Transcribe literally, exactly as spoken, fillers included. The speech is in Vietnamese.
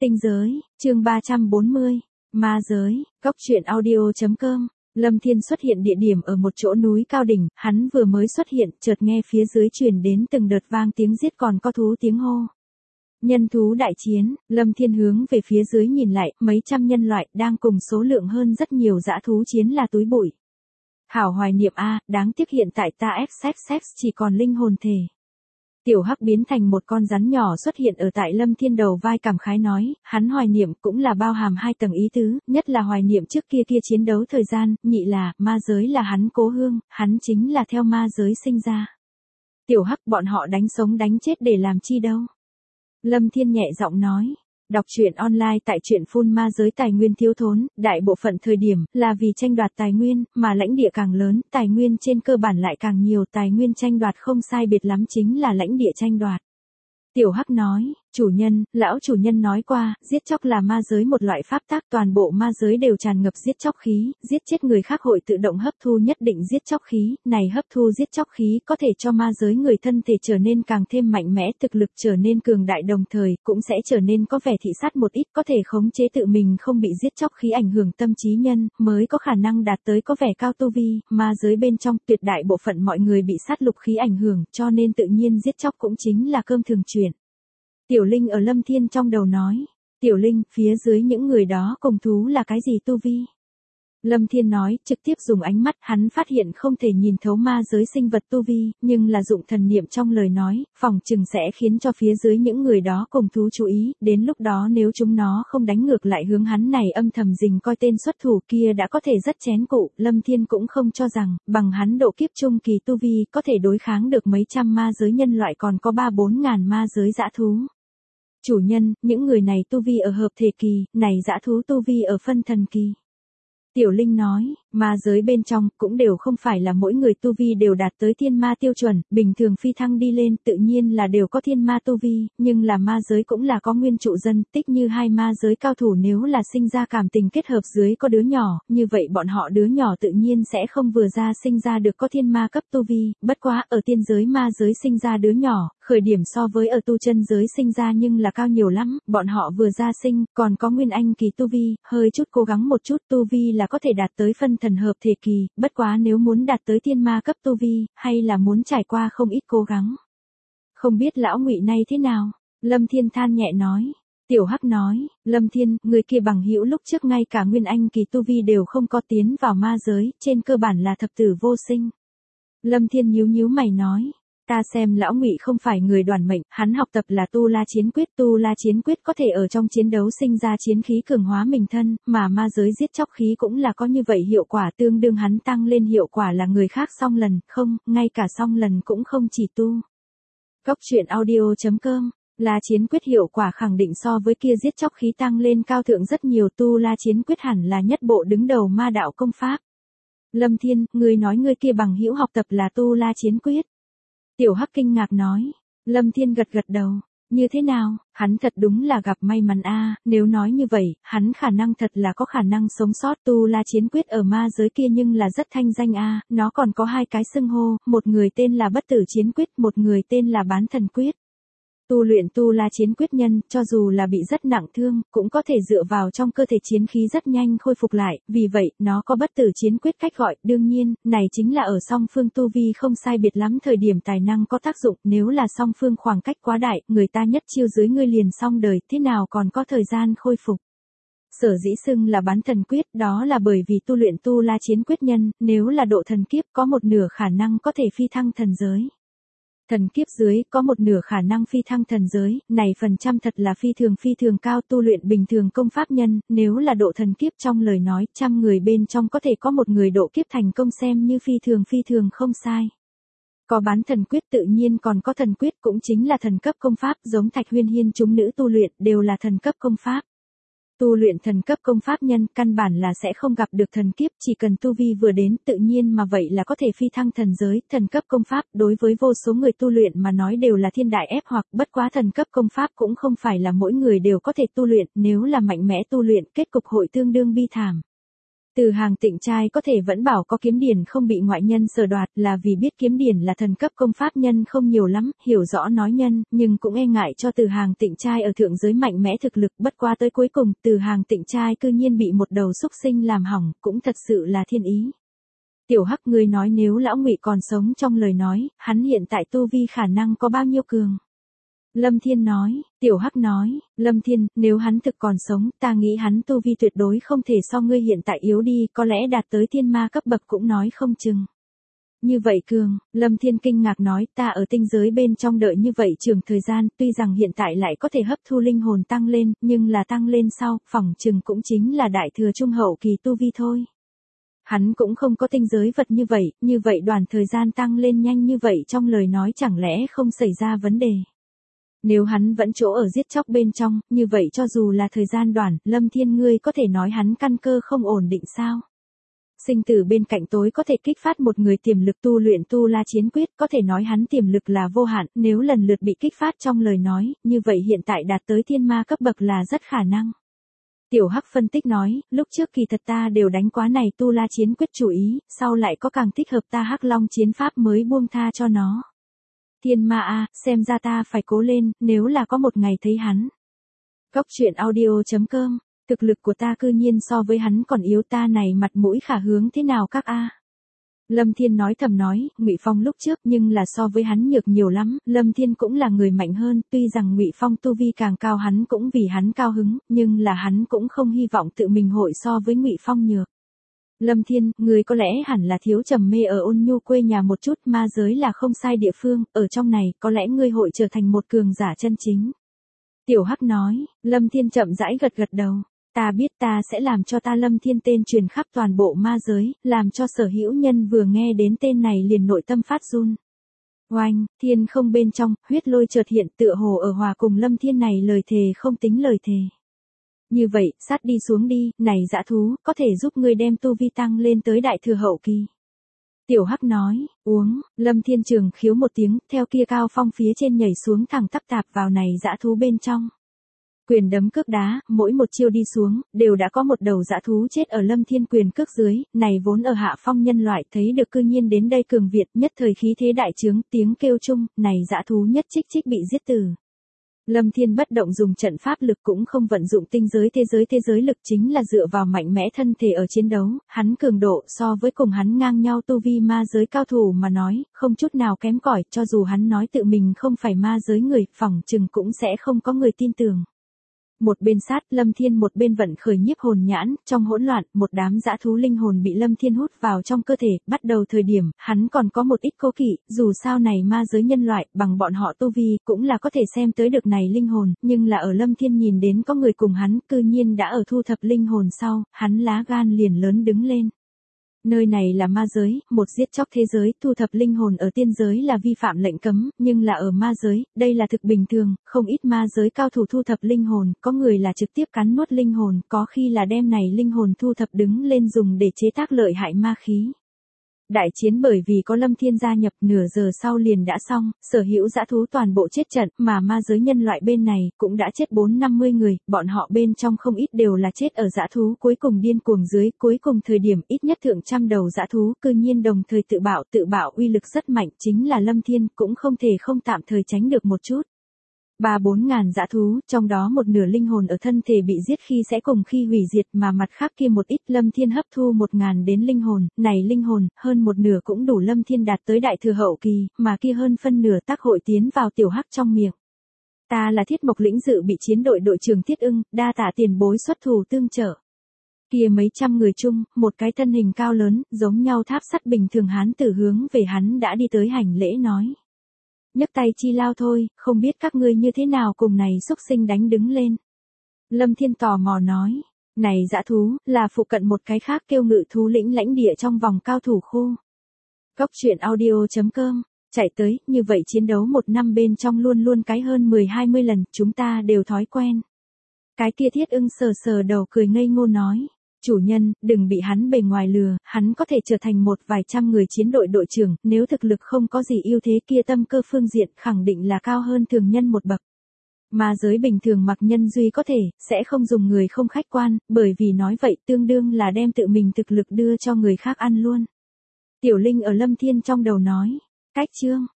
Tinh giới, chương ba trăm bốn mươi, ma giới, góc truyện audio chấm com. Lâm Thiên xuất hiện địa điểm ở một chỗ núi cao đỉnh, hắn vừa mới xuất hiện, chợt nghe phía dưới truyền đến từng đợt vang tiếng giết còn có thú tiếng hô. Nhân thú đại chiến, Lâm Thiên hướng về phía dưới nhìn lại, mấy trăm nhân loại đang cùng số lượng hơn rất nhiều dã thú chiến là túi bụi. Hảo hoài niệm a, đáng tiếc hiện tại ta ép xếp xếp chỉ còn linh hồn thể. Tiểu Hắc biến thành một con rắn nhỏ xuất hiện ở tại Lâm Thiên đầu vai cảm khái nói, hắn hoài niệm cũng là bao hàm hai tầng ý tứ, nhất là hoài niệm trước kia kia chiến đấu thời gian, nhị là, ma giới là hắn cố hương, hắn chính là theo ma giới sinh ra. Tiểu Hắc bọn họ đánh sống đánh chết để làm chi đâu. Lâm Thiên nhẹ giọng nói. Đọc truyện online tại truyện phun ma giới tài nguyên thiếu thốn, đại bộ phận thời điểm là vì tranh đoạt tài nguyên, mà lãnh địa càng lớn, tài nguyên trên cơ bản lại càng nhiều, tài nguyên tranh đoạt không sai biệt lắm chính là lãnh địa tranh đoạt. Tiểu Hắc nói, chủ nhân, lão chủ nhân nói qua, giết chóc là ma giới một loại pháp tác, toàn bộ ma giới đều tràn ngập giết chóc khí, giết chết người khác hội tự động hấp thu nhất định giết chóc khí, này hấp thu giết chóc khí có thể cho ma giới người thân thể trở nên càng thêm mạnh mẽ, thực lực trở nên cường đại đồng thời, cũng sẽ trở nên có vẻ thị sát một ít, có thể khống chế tự mình không bị giết chóc khí ảnh hưởng tâm trí nhân, mới có khả năng đạt tới có vẻ cao tu vi, ma giới bên trong tuyệt đại bộ phận mọi người bị sát lục khí ảnh hưởng, cho nên tự nhiên giết chóc cũng chính là cơm thường chuyện. Tiểu Linh ở Lâm Thiên trong đầu nói, Tiểu Linh, phía dưới những người đó cùng thú là cái gì tu vi? Lâm Thiên nói, trực tiếp dùng ánh mắt, hắn phát hiện không thể nhìn thấu ma giới sinh vật tu vi, nhưng là dụng thần niệm trong lời nói, phòng chừng sẽ khiến cho phía dưới những người đó cùng thú chú ý, đến lúc đó nếu chúng nó không đánh ngược lại hướng hắn này âm thầm rình coi tên xuất thủ kia đã có thể rất chén cụ, Lâm Thiên cũng không cho rằng, bằng hắn độ kiếp trung kỳ tu vi có thể đối kháng được mấy trăm ma giới nhân loại còn có ba bốn ngàn ma giới dã thú. Chủ nhân, những người này tu vi ở hợp thể kỳ, này dã thú tu vi ở phân thần kỳ. Tiểu Linh nói, ma giới bên trong cũng đều không phải là mỗi người tu vi đều đạt tới thiên ma tiêu chuẩn, bình thường phi thăng đi lên tự nhiên là đều có thiên ma tu vi, nhưng là ma giới cũng là có nguyên trụ dân, tích như hai ma giới cao thủ nếu là sinh ra cảm tình kết hợp dưới có đứa nhỏ, như vậy bọn họ đứa nhỏ tự nhiên sẽ không vừa ra sinh ra được có thiên ma cấp tu vi, bất quá ở tiên giới ma giới sinh ra đứa nhỏ, khởi điểm so với ở tu chân giới sinh ra nhưng là cao nhiều lắm, bọn họ vừa ra sinh, còn có nguyên anh kỳ tu vi, hơi chút cố gắng một chút tu vi là có thể đạt tới phân thần hợp thể kỳ, bất quá nếu muốn đạt tới thiên ma cấp tu vi, hay là muốn trải qua không ít cố gắng. Không biết lão Ngụy nay thế nào? Lâm Thiên than nhẹ nói. Tiểu Hắc nói, Lâm Thiên, người kia bằng hữu lúc trước ngay cả nguyên anh kỳ tu vi đều không có tiến vào ma giới, trên cơ bản là thập tử vô sinh. Lâm Thiên nhíu nhíu mày nói. Ta xem lão Ngụy không phải người đoàn mệnh, hắn học tập là tu la chiến quyết, tu la chiến quyết có thể ở trong chiến đấu sinh ra chiến khí cường hóa mình thân, mà ma giới giết chóc khí cũng là có như vậy hiệu quả tương đương hắn tăng lên hiệu quả là người khác song lần, không, ngay cả song lần cũng không chỉ tu. Góc truyện audio chấm com, la chiến quyết hiệu quả khẳng định so với kia giết chóc khí tăng lên cao thượng rất nhiều, tu la chiến quyết hẳn là nhất bộ đứng đầu ma đạo công pháp. Lâm Thiên, người nói người kia bằng hữu học tập là tu la chiến quyết. Tiểu Hắc kinh ngạc nói, Lâm Thiên gật gật đầu, như thế nào, hắn thật đúng là gặp may mắn a, nếu nói như vậy, hắn khả năng thật là có khả năng sống sót, tu la chiến quyết ở ma giới kia nhưng là rất thanh danh a, nó còn có hai cái xưng hô, một người tên là bất tử chiến quyết, một người tên là bán thần quyết. Tu luyện tu la chiến quyết nhân, cho dù là bị rất nặng thương, cũng có thể dựa vào trong cơ thể chiến khí rất nhanh khôi phục lại, vì vậy, nó có bất tử chiến quyết cách gọi, đương nhiên, này chính là ở song phương tu vi không sai biệt lắm thời điểm tài năng có tác dụng, nếu là song phương khoảng cách quá đại, người ta nhất chiêu dưới ngươi liền xong đời, thế nào còn có thời gian khôi phục. Sở dĩ xưng là bán thần quyết, đó là bởi vì tu luyện tu la chiến quyết nhân, nếu là độ thần kiếp có một nửa khả năng có thể phi thăng thần giới. Thần kiếp dưới, có một nửa khả năng phi thăng thần giới, này phần trăm thật là phi thường phi thường cao tu luyện bình thường công pháp nhân, nếu là độ thần kiếp trong lời nói, trăm người bên trong có thể có một người độ kiếp thành công xem như phi thường phi thường không sai. Có bán thần quyết tự nhiên còn có thần quyết cũng chính là thần cấp công pháp giống Thạch Huyên Hiên chúng nữ tu luyện đều là thần cấp công pháp. Tu luyện thần cấp công pháp nhân căn bản là sẽ không gặp được thần kiếp, chỉ cần tu vi vừa đến tự nhiên mà vậy là có thể phi thăng thần giới, thần cấp công pháp đối với vô số người tu luyện mà nói đều là thiên đại ép hoặc bất quá thần cấp công pháp cũng không phải là mỗi người đều có thể tu luyện, nếu là mạnh mẽ tu luyện kết cục hội tương đương bi thảm. Từ Hàng Tịnh trai có thể vẫn bảo có kiếm điển không bị ngoại nhân sờ đoạt là vì biết kiếm điển là thần cấp công pháp nhân không nhiều lắm, hiểu rõ nói nhân, nhưng cũng e ngại cho Từ Hàng Tịnh trai ở thượng giới mạnh mẽ thực lực, bất qua tới cuối cùng, Từ Hàng Tịnh trai cư nhiên bị một đầu xúc sinh làm hỏng, cũng thật sự là thiên ý. Tiểu Hắc, ngươi nói nếu lão Ngụy còn sống trong lời nói, hắn hiện tại tu vi khả năng có bao nhiêu cường? Lâm Thiên nói, Tiểu Hắc nói, Lâm Thiên, nếu hắn thực còn sống, ta nghĩ hắn tu vi tuyệt đối không thể so ngươi hiện tại yếu đi, có lẽ đạt tới thiên ma cấp bậc cũng nói không chừng. Như vậy cường, Lâm Thiên kinh ngạc nói, ta ở tinh giới bên trong đợi như vậy trường thời gian, tuy rằng hiện tại lại có thể hấp thu linh hồn tăng lên, nhưng là tăng lên sau, phỏng chừng cũng chính là đại thừa trung hậu kỳ tu vi thôi. Hắn cũng không có tinh giới vật như vậy, như vậy đoàn thời gian tăng lên nhanh như vậy trong lời nói chẳng lẽ không xảy ra vấn đề. Nếu hắn vẫn chỗ ở giết chóc bên trong, như vậy cho dù là thời gian đoạn, Lâm Thiên ngươi có thể nói hắn căn cơ không ổn định sao? Sinh tử bên cạnh tối có thể kích phát một người tiềm lực tu luyện tu la chiến quyết, có thể nói hắn tiềm lực là vô hạn, nếu lần lượt bị kích phát trong lời nói, như vậy hiện tại đạt tới thiên ma cấp bậc là rất khả năng. Tiểu Hắc phân tích nói, lúc trước kỳ thật ta đều đánh quá này tu la chiến quyết chủ ý, sau lại có càng thích hợp ta Hắc Long chiến pháp mới buông tha cho nó. Thiên ma a, xem ra ta phải cố lên, nếu là có một ngày thấy hắn. Góc truyện audio chấm com, thực lực của ta cư nhiên so với hắn còn yếu, ta này mặt mũi khả hướng thế nào các a? Lâm Thiên nói thầm nói, Ngụy Phong lúc trước nhưng là so với hắn nhược nhiều lắm, Lâm Thiên cũng là người mạnh hơn, tuy rằng Ngụy Phong tu vi càng cao hắn cũng vì hắn cao hứng, nhưng là hắn cũng không hy vọng tự mình hội so với Ngụy Phong nhược. Lâm Thiên, người có lẽ hẳn là thiếu trầm mê ở Ôn Nhu quê nhà một chút, ma giới là không sai địa phương, ở trong này, có lẽ ngươi hội trở thành một cường giả chân chính. Tiểu Hắc nói, Lâm Thiên chậm rãi gật gật đầu, ta biết ta sẽ làm cho ta Lâm Thiên tên truyền khắp toàn bộ ma giới, làm cho sở hữu nhân vừa nghe đến tên này liền nội tâm phát run. Oanh, thiên không bên trong, huyết lôi chợt hiện tựa hồ ở hòa cùng Lâm Thiên này lời thề không tính lời thề. Như vậy, sát đi xuống đi, này dã thú, có thể giúp ngươi đem tu vi tăng lên tới đại thừa hậu kỳ. Tiểu Hắc nói, uống, Lâm Thiên Trường khiếu một tiếng, theo kia cao phong phía trên nhảy xuống thẳng tắp tạp vào này dã thú bên trong. Quyền đấm cước đá, mỗi một chiêu đi xuống, đều đã có một đầu dã thú chết ở Lâm Thiên quyền cước dưới, này vốn ở hạ phong nhân loại thấy được cư nhiên đến đây cường Việt nhất thời khí thế đại trướng, tiếng kêu chung, này dã thú nhất trích trích bị giết tử. Lâm Thiên bất động dùng trận pháp lực cũng không vận dụng tinh giới thế giới thế giới lực chính là dựa vào mạnh mẽ thân thể ở chiến đấu, hắn cường độ so với cùng hắn ngang nhau tu vi ma giới cao thủ mà nói, không chút nào kém cỏi, cho dù hắn nói tự mình không phải ma giới người, phỏng chừng cũng sẽ không có người tin tưởng. Một bên sát, Lâm Thiên một bên vận khởi nhiếp hồn nhãn, trong hỗn loạn, một đám dã thú linh hồn bị Lâm Thiên hút vào trong cơ thể, bắt đầu thời điểm, hắn còn có một ít cố kỵ, dù sao này ma giới nhân loại, bằng bọn họ tu vi, cũng là có thể xem tới được này linh hồn, nhưng là ở Lâm Thiên nhìn đến có người cùng hắn, cư nhiên đã ở thu thập linh hồn sau, hắn lá gan liền lớn đứng lên. Nơi này là ma giới, một giết chóc thế giới, thu thập linh hồn ở tiên giới là vi phạm lệnh cấm, nhưng là ở ma giới, đây là thực bình thường, không ít ma giới cao thủ thu thập linh hồn, có người là trực tiếp cắn nuốt linh hồn, có khi là đem này linh hồn thu thập đứng lên dùng để chế tác lợi hại ma khí. Đại chiến bởi vì có Lâm Thiên gia nhập nửa giờ sau liền đã xong, sở hữu dã thú toàn bộ chết trận, mà ma giới nhân loại bên này cũng đã chết bốn năm mươi người, bọn họ bên trong không ít đều là chết ở dã thú cuối cùng điên cuồng dưới, cuối cùng thời điểm ít nhất thượng trăm đầu dã thú, cư nhiên đồng thời tự bạo, tự bạo uy lực rất mạnh, chính là Lâm Thiên cũng không thể không tạm thời tránh được một chút. Ba bốn ngàn dã thú, trong đó một nửa linh hồn ở thân thể bị giết khi sẽ cùng khi hủy diệt mà mặt khác kia một ít Lâm Thiên hấp thu một ngàn đến linh hồn, này linh hồn, hơn một nửa cũng đủ Lâm Thiên đạt tới đại thừa hậu kỳ, mà kia hơn phân nửa tác hội tiến vào Tiểu Hắc trong miệng. Ta là Thiết Mộc lĩnh dự bị chiến đội đội trưởng Thiết Ưng, đa tạ tiền bối xuất thủ tương trợ. Kia mấy trăm người chung, một cái thân hình cao lớn, giống nhau tháp sắt bình thường hán tử hướng về hắn đã đi tới hành lễ nói. Nhấc tay chi lao thôi, không biết các ngươi như thế nào cùng này xúc sinh đánh đứng lên. Lâm Thiên tò mò nói, này dã thú, là phụ cận một cái khác kêu Ngự Thú lĩnh lãnh địa trong vòng cao thủ khu. Góc truyện audio chấm com, chạy tới, như vậy chiến đấu một năm bên trong luôn luôn cái hơn mười hai mươi lần, chúng ta đều thói quen. Cái kia Thiết Ưng sờ sờ đầu cười ngây ngô nói. Chủ nhân, đừng bị hắn bề ngoài lừa, hắn có thể trở thành một vài trăm người chiến đội đội trưởng, nếu thực lực không có gì ưu thế kia tâm cơ phương diện khẳng định là cao hơn thường nhân một bậc. Ma giới bình thường mặc nhân duy có thể, sẽ không dùng người không khách quan, bởi vì nói vậy tương đương là đem tự mình thực lực đưa cho người khác ăn luôn. Tiểu Linh ở Lâm Thiên trong đầu nói. Cách chương.